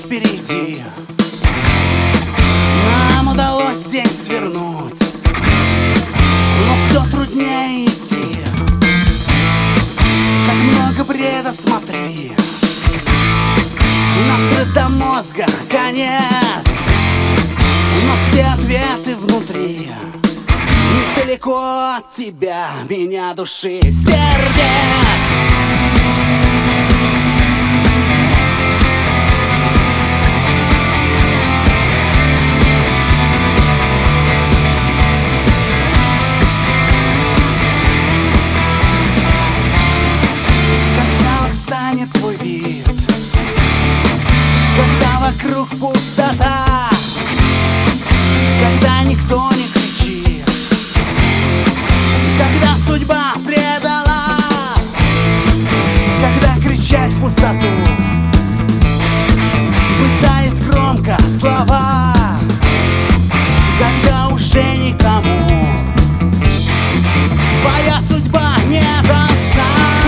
впереди. Нам удалось здесь свернуть, но все труднее идти. Как много бреда, смотри, навстречу до мозга конец, но все ответы внутри. Недалеко от тебя, меня души сердец. Твой вид, когда вокруг пустота, когда никто не кричит, когда судьба предала, когда кричать в пустоту, пытаясь громко слова, когда уже никому твоя судьба не должна.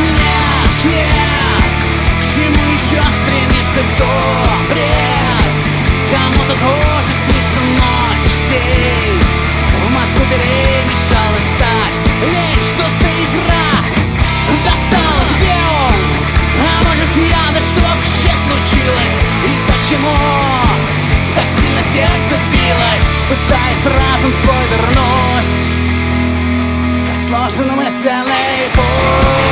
Кто бред? Кому-то тоже снится ночь, день. В мозгу перемешало стать. Лень, что за игра достала, где он? А может я, да что вообще случилось? И почему так сильно сердце билось, пытаясь разум свой вернуть, как сложен мысленный путь?